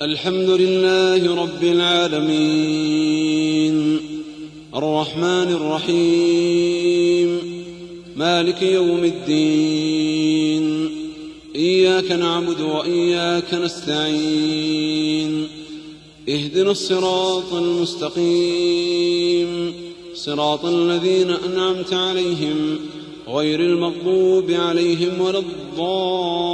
الحمد لله رب العالمين الرحمن الرحيم مالك يوم الدين إياك نعبد وإياك نستعين اهدنا الصراط المستقيم صراط الذين أنعمت عليهم غير المغضوب عليهم ولا الضالين